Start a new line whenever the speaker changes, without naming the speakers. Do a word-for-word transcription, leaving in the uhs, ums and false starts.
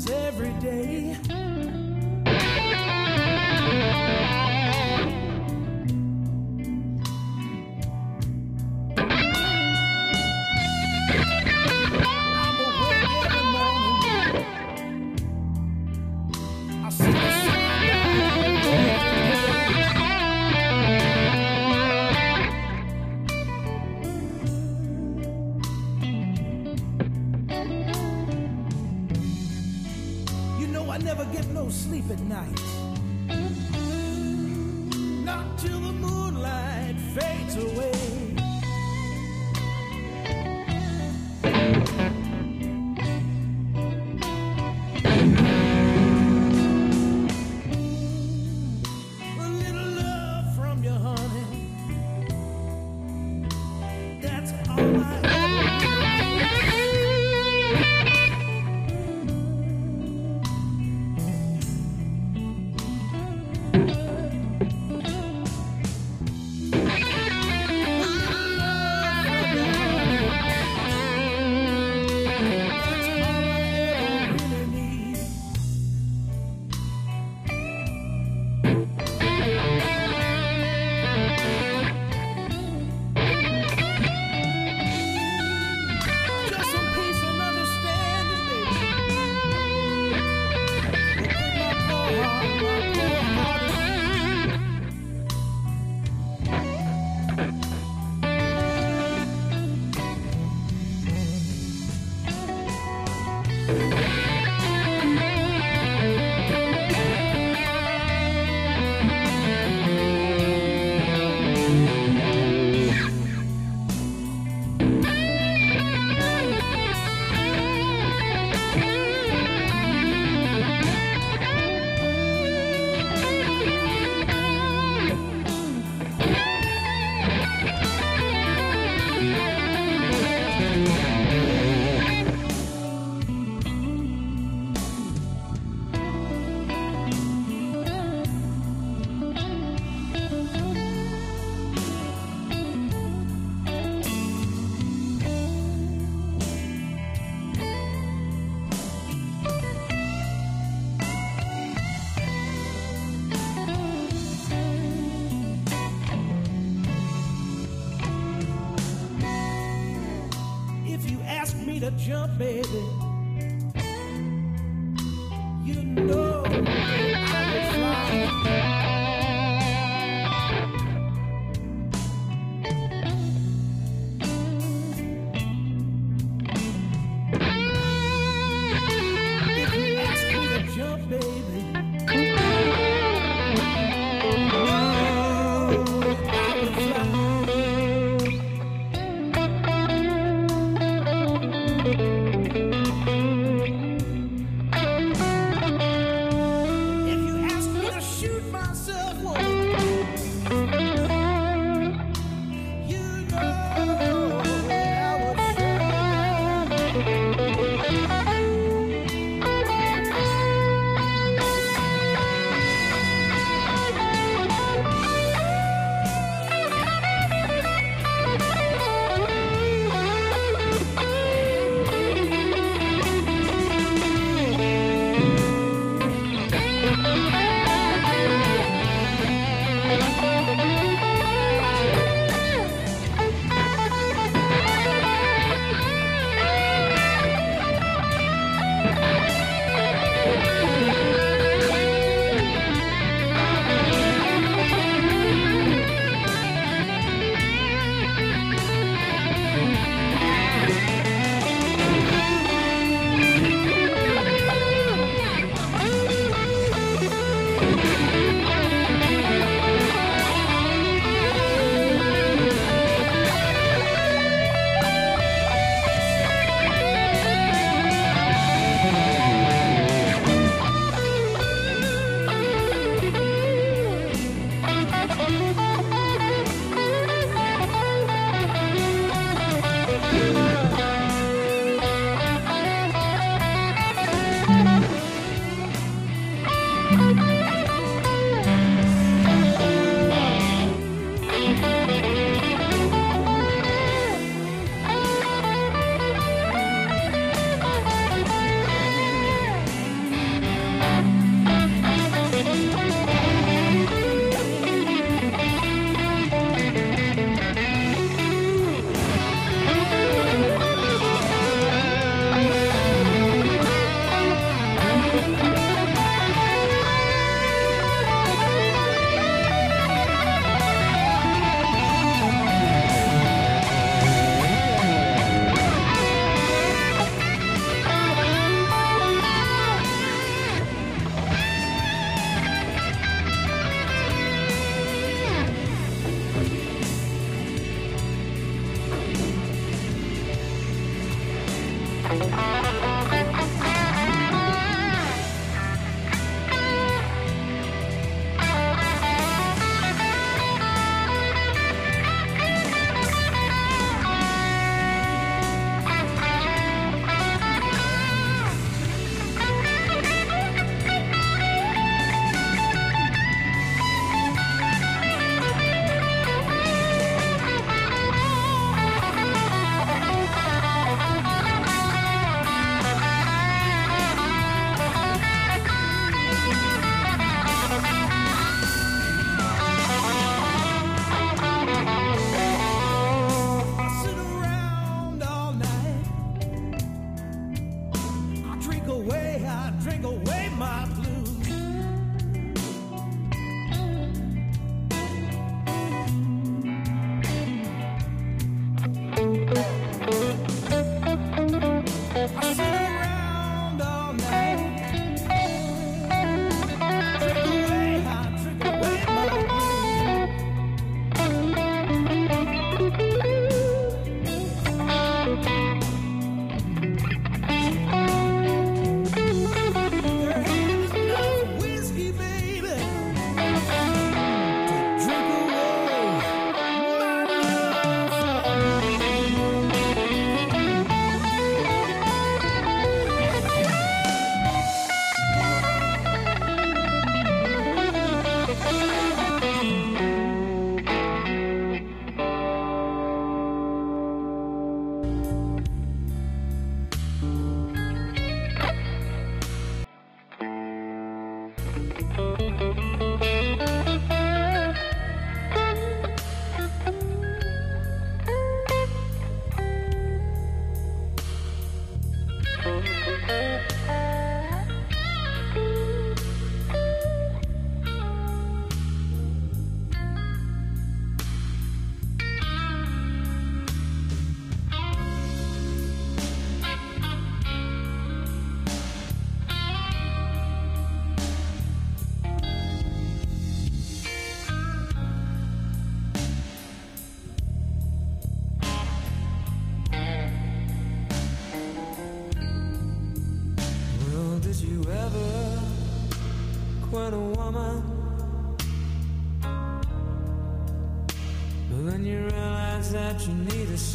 happens every day. I'm awake every morning. I see the sun I never get no sleep at night. Not till the moonlight fades away. A little love from you, honey. That's all I to jump, baby. You know I would fly. If you ask me to jump, baby, no, I would fly. drink away, I drink away my blues. I sit around all night, drink away, I drink away my There ain't enough whiskey, baby, to drink away my love for Did you ever quit a woman, but then you realize that you need a